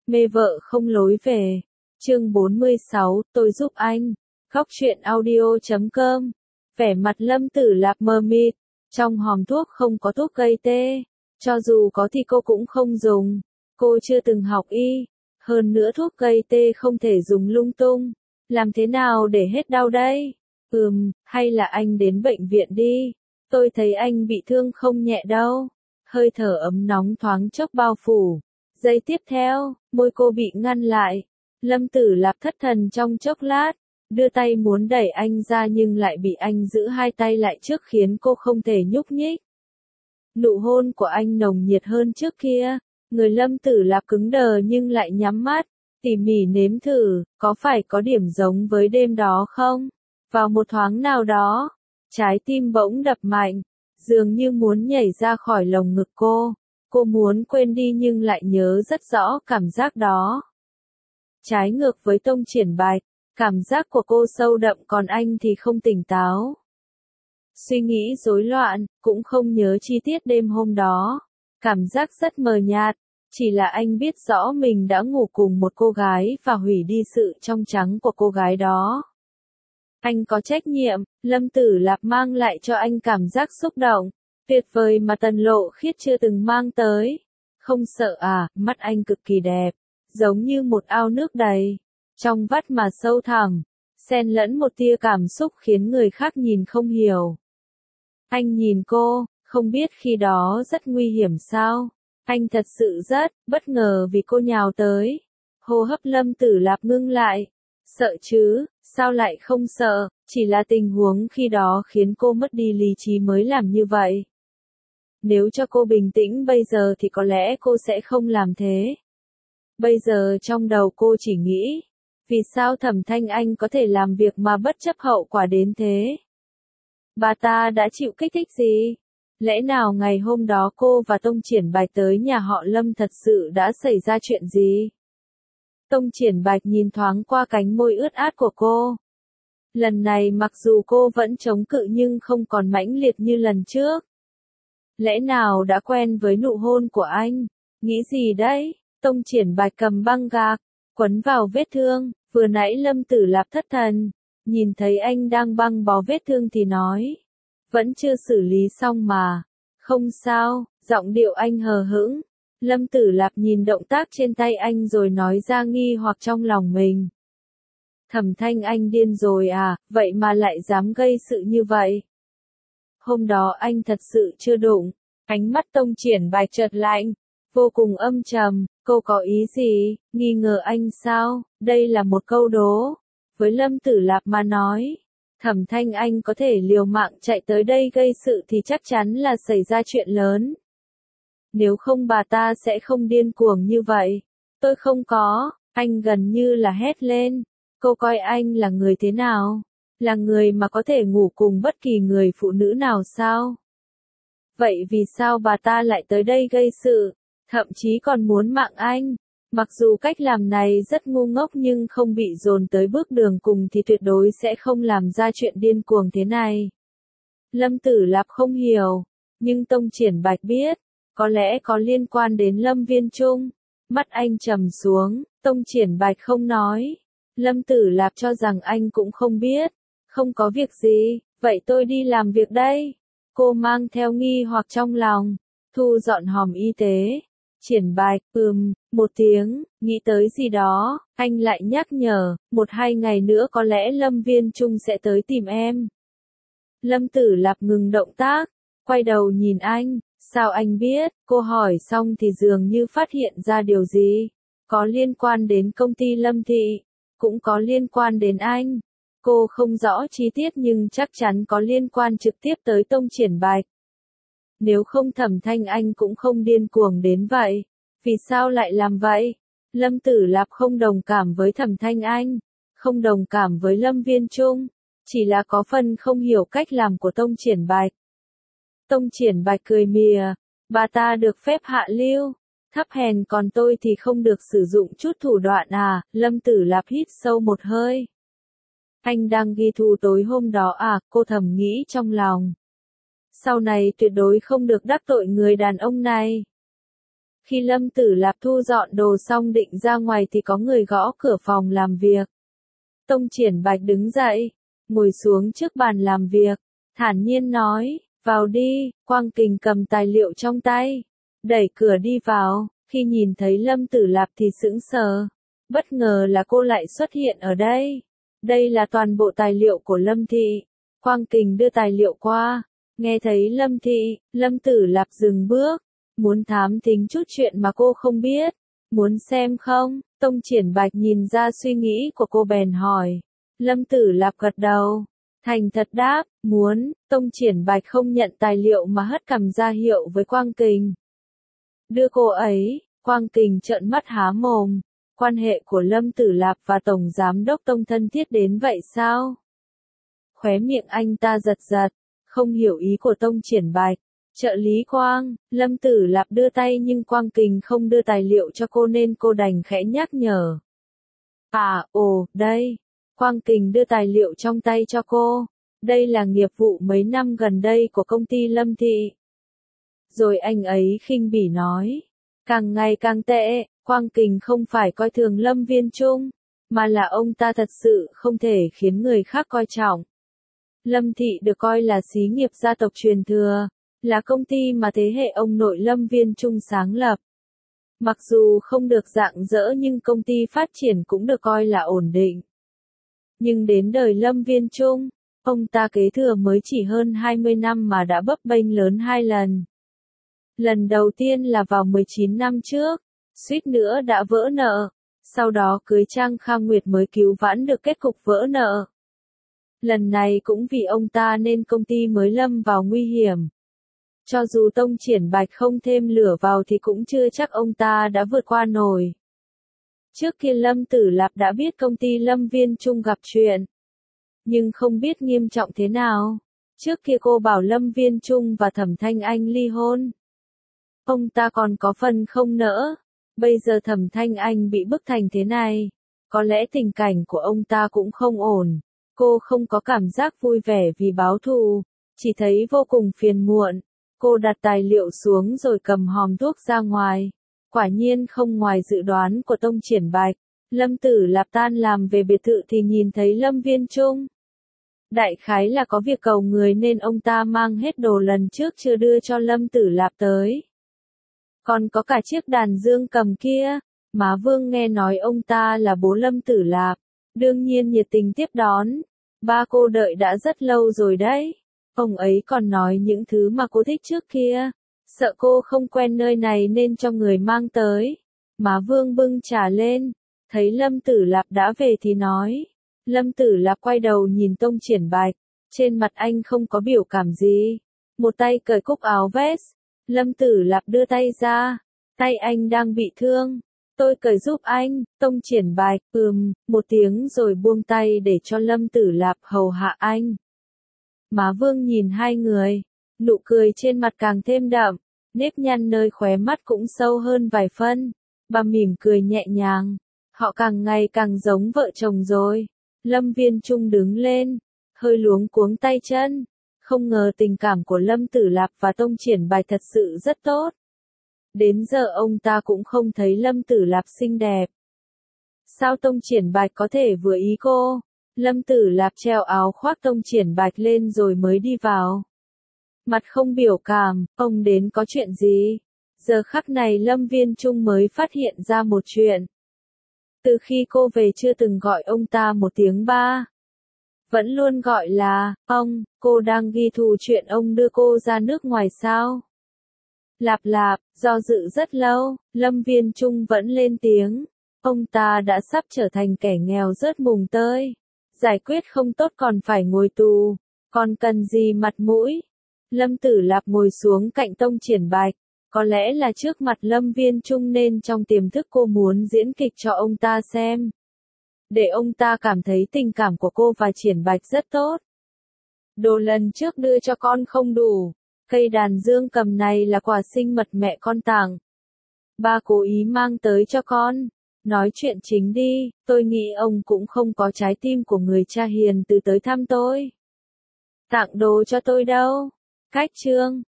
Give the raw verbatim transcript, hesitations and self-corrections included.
Mê vợ không lối về. Chương bốn mươi sáu, tôi giúp anh. Góc truyện audio chấm com. Vẻ mặt Lâm Tử Lạp mờ mịt, trong hòm thuốc không có thuốc gây tê, cho dù có thì cô cũng không dùng. Cô chưa từng học y, hơn nữa thuốc gây tê không thể dùng lung tung. Làm thế nào để hết đau đây? Ừm, hay là anh đến bệnh viện đi. Tôi thấy anh bị thương không nhẹ đâu. Hơi thở ấm nóng thoáng chốc bao phủ. Giây tiếp theo, môi cô bị ngăn lại. Lâm Tử Lạp thất thần trong chốc lát, đưa tay muốn đẩy anh ra nhưng lại bị anh giữ hai tay lại trước khiến cô không thể nhúc nhích. Nụ hôn của anh nồng nhiệt hơn trước kia, người Lâm Tử Lạp cứng đờ nhưng lại nhắm mắt, tỉ mỉ nếm thử, có phải có điểm giống với đêm đó không? Vào một thoáng nào đó, trái tim bỗng đập mạnh, dường như muốn nhảy ra khỏi lồng ngực cô. Cô muốn quên đi nhưng lại nhớ rất rõ cảm giác đó. Trái ngược với Tông Triển Bạch, cảm giác của cô sâu đậm còn anh thì không tỉnh táo. Suy nghĩ rối loạn, cũng không nhớ chi tiết đêm hôm đó. Cảm giác rất mờ nhạt, chỉ là anh biết rõ mình đã ngủ cùng một cô gái và hủy đi sự trong trắng của cô gái đó. Anh có trách nhiệm, Lâm Tử Lạp mang lại cho anh cảm giác xúc động, tuyệt vời mà Tần Lộ Khiết chưa từng mang tới. Không sợ à, mắt anh cực kỳ đẹp, giống như một ao nước đầy, trong vắt mà sâu thẳm, xen lẫn một tia cảm xúc khiến người khác nhìn không hiểu. Anh nhìn cô, không biết khi đó rất nguy hiểm sao? Anh thật sự rất bất ngờ vì cô nhào tới. Hô hấp Lâm Tử Lạp ngưng lại. Sợ chứ, sao lại không sợ, chỉ là tình huống khi đó khiến cô mất đi lý trí mới làm như vậy. Nếu cho cô bình tĩnh bây giờ thì có lẽ cô sẽ không làm thế. Bây giờ trong đầu cô chỉ nghĩ, vì sao Thẩm Thanh Anh có thể làm việc mà bất chấp hậu quả đến thế? Bà ta đã chịu kích thích gì? Lẽ nào ngày hôm đó cô và Tông Triển Bạch tới nhà họ Lâm thật sự đã xảy ra chuyện gì? Tông Triển Bạch nhìn thoáng qua cánh môi ướt át của cô. Lần này mặc dù cô vẫn chống cự nhưng không còn mãnh liệt như lần trước. Lẽ nào đã quen với nụ hôn của anh? Nghĩ gì đấy? Tông Triển Bạch cầm băng gạc, quấn vào vết thương, vừa nãy Lâm Tử Lạp thất thần, nhìn thấy anh đang băng bó vết thương thì nói. Vẫn chưa xử lý xong mà. Không sao, giọng điệu anh hờ hững. Lâm Tử Lạp nhìn động tác trên tay anh rồi nói ra nghi hoặc trong lòng mình. Thẩm Thanh Anh điên rồi à, vậy mà lại dám gây sự như vậy. Hôm đó anh thật sự chưa đụng. Ánh mắt Tông Triển Bạch chợt lạnh, vô cùng âm trầm. Cô có ý gì, nghi ngờ anh sao? Đây là một câu đố. Với Lâm Tử Lạp mà nói, Thẩm Thanh Anh có thể liều mạng chạy tới đây gây sự thì chắc chắn là xảy ra chuyện lớn. Nếu không bà ta sẽ không điên cuồng như vậy. Tôi không có, anh gần như là hét lên. Cô coi anh là người thế nào? Là người mà có thể ngủ cùng bất kỳ người phụ nữ nào sao? Vậy vì sao bà ta lại tới đây gây sự, thậm chí còn muốn mạng anh? Mặc dù cách làm này rất ngu ngốc nhưng không bị dồn tới bước đường cùng thì tuyệt đối sẽ không làm ra chuyện điên cuồng thế này. Lâm Tử Lạp không hiểu, nhưng Tông Triển Bạch biết, có lẽ có liên quan đến Lâm Viên Trung. Mắt anh trầm xuống, Tông Triển Bạch không nói. Lâm Tử Lạp cho rằng anh cũng không biết. Không có việc gì, vậy tôi đi làm việc đây. Cô mang theo nghi hoặc trong lòng, thu dọn hòm y tế. Triển Bạch, ừm, một tiếng, nghĩ tới gì đó, anh lại nhắc nhở, một hai ngày nữa có lẽ Lâm Viên Trung sẽ tới tìm em. Lâm Tử Lạp ngừng động tác, quay đầu nhìn anh, sao anh biết? Cô hỏi xong thì dường như phát hiện ra điều gì. Có liên quan đến công ty Lâm Thị, cũng có liên quan đến anh. Cô không rõ chi tiết nhưng chắc chắn có liên quan trực tiếp tới Tông Triển Bạch. Nếu không Thẩm Thanh Anh cũng không điên cuồng đến vậy. Vì sao lại làm vậy? Lâm Tử Lạp không đồng cảm với Thẩm Thanh Anh, không đồng cảm với Lâm Viên Trung, chỉ là có phần không hiểu cách làm của Tông Triển Bạch. Tông Triển Bạch cười mỉa, bà ta được phép hạ lưu, thấp hèn còn tôi thì không được sử dụng chút thủ đoạn à? Lâm Tử Lạp hít sâu một hơi. Anh đang ghi thù tối hôm đó à? Cô thầm nghĩ trong lòng. Sau này tuyệt đối không được đắc tội người đàn ông này. Khi Lâm Tử Lạp thu dọn đồ xong định ra ngoài thì có người gõ cửa phòng làm việc. Tông Triển Bạch đứng dậy, ngồi xuống trước bàn làm việc, thản nhiên nói, vào đi. Quang Kình cầm tài liệu trong tay, đẩy cửa đi vào, khi nhìn thấy Lâm Tử Lạp thì sững sờ. Bất ngờ là cô lại xuất hiện ở đây. Đây là toàn bộ tài liệu của Lâm Thị. Quang Kình đưa tài liệu qua, nghe thấy Lâm Thị, Lâm Tử Lạp dừng bước, muốn thám thính chút chuyện mà cô không biết. Muốn xem không? Tông Triển Bạch nhìn ra suy nghĩ của cô bèn hỏi. Lâm Tử Lạp gật đầu, thành thật đáp, muốn. Tông Triển Bạch không nhận tài liệu mà hất cằm ra hiệu với Quang Kình. Đưa cô ấy. Quang Kình trợn mắt há mồm. Quan hệ của Lâm Tử Lạp và Tổng Giám đốc Tông thân thiết đến vậy sao? Khóe miệng anh ta giật giật, không hiểu ý của Tông Triển Bạch. Trợ lý Quang, Lâm Tử Lạp đưa tay nhưng Quang Kình không đưa tài liệu cho cô nên cô đành khẽ nhắc nhở. À, ồ, đây. Quang Kình đưa tài liệu trong tay cho cô. Đây là nghiệp vụ mấy năm gần đây của công ty Lâm Thị. Rồi anh ấy khinh bỉ nói. Càng ngày càng tệ, Quang Kình không phải coi thường Lâm Viên Trung, mà là ông ta thật sự không thể khiến người khác coi trọng. Lâm Thị được coi là xí nghiệp gia tộc truyền thừa, là công ty mà thế hệ ông nội Lâm Viên Trung sáng lập. Mặc dù không được rạng rỡ nhưng công ty phát triển cũng được coi là ổn định. Nhưng đến đời Lâm Viên Trung, ông ta kế thừa mới chỉ hơn hai mươi năm mà đã bấp bênh lớn hai lần. Lần đầu tiên là vào mười chín năm trước, suýt nữa đã vỡ nợ, sau đó cưới Trang Kha Nguyệt mới cứu vãn được kết cục vỡ nợ. Lần này cũng vì ông ta nên công ty mới lâm vào nguy hiểm. Cho dù Tông Triển Bạch không thêm lửa vào thì cũng chưa chắc ông ta đã vượt qua nổi. Trước kia Lâm Tử Lạp đã biết công ty Lâm Viên Trung gặp chuyện, nhưng không biết nghiêm trọng thế nào. Trước kia cô bảo Lâm Viên Trung và Thẩm Thanh Anh ly hôn. Ông ta còn có phần không nỡ. Bây giờ Thẩm Thanh Anh bị bức thành thế này, có lẽ tình cảnh của ông ta cũng không ổn. Cô không có cảm giác vui vẻ vì báo thù, chỉ thấy vô cùng phiền muộn. Cô đặt tài liệu xuống rồi cầm hòm thuốc ra ngoài. Quả nhiên không ngoài dự đoán của Tông Triển Bạch, Lâm Tử Lạp tan làm về biệt thự thì nhìn thấy Lâm Viên Trung. Đại khái là có việc cầu người nên ông ta mang hết đồ lần trước chưa đưa cho Lâm Tử Lạp tới. Còn có cả chiếc đàn dương cầm kia, má Vương nghe nói ông ta là bố Lâm Tử Lạp, đương nhiên nhiệt tình tiếp đón. Ba cô đợi đã rất lâu rồi đấy. Ông ấy còn nói những thứ mà cô thích trước kia. Sợ cô không quen nơi này nên cho người mang tới. Má Vương bưng trà lên, thấy Lâm Tử Lạp đã về thì nói. Lâm Tử Lạp quay đầu nhìn Tông Triển Bạch, trên mặt anh không có biểu cảm gì. Một tay cởi cúc áo vest, Lâm Tử Lạp đưa tay ra, tay anh đang bị thương. Tôi cởi giúp anh. Tông Triển Bạch, ừm, một tiếng rồi buông tay để cho Lâm Tử Lạp hầu hạ anh. Má Vương nhìn hai người, nụ cười trên mặt càng thêm đậm, nếp nhăn nơi khóe mắt cũng sâu hơn vài phân. Bà mỉm cười nhẹ nhàng, họ càng ngày càng giống vợ chồng rồi. Lâm Viên Trung đứng lên, hơi luống cuống tay chân, không ngờ tình cảm của Lâm Tử Lạp và Tông Triển Bạch thật sự rất tốt. Đến giờ ông ta cũng không thấy Lâm Tử Lạp xinh đẹp. Sao Tông Triển Bạch có thể vừa ý cô? Lâm Tử Lạp treo áo khoác Tông Triển Bạch lên rồi mới đi vào. Mặt không biểu cảm, ông đến có chuyện gì? Giờ khắc này Lâm Viên Trung mới phát hiện ra một chuyện. Từ khi cô về chưa từng gọi ông ta một tiếng ba. Vẫn luôn gọi là, ông, cô đang ghi thù chuyện ông đưa cô ra nước ngoài sao? Lạp Lạp, do dự rất lâu, Lâm Viên Trung vẫn lên tiếng. Ông ta đã sắp trở thành kẻ nghèo rớt mùng tơi. Giải quyết không tốt còn phải ngồi tù. Còn cần gì mặt mũi? Lâm Tử Lạp ngồi xuống cạnh Tông Triển Bạch. Có lẽ là trước mặt Lâm Viên Trung nên trong tiềm thức cô muốn diễn kịch cho ông ta xem. Để ông ta cảm thấy tình cảm của cô và Triển Bạch rất tốt. Đồ lần trước đưa cho con không đủ. Cây đàn dương cầm này là quà sinh mật mẹ con tặng. Ba cố ý mang tới cho con. Nói chuyện chính đi, tôi nghĩ ông cũng không có trái tim của người cha hiền từ tới thăm tôi. Tặng đồ cho tôi đâu. Cách chương.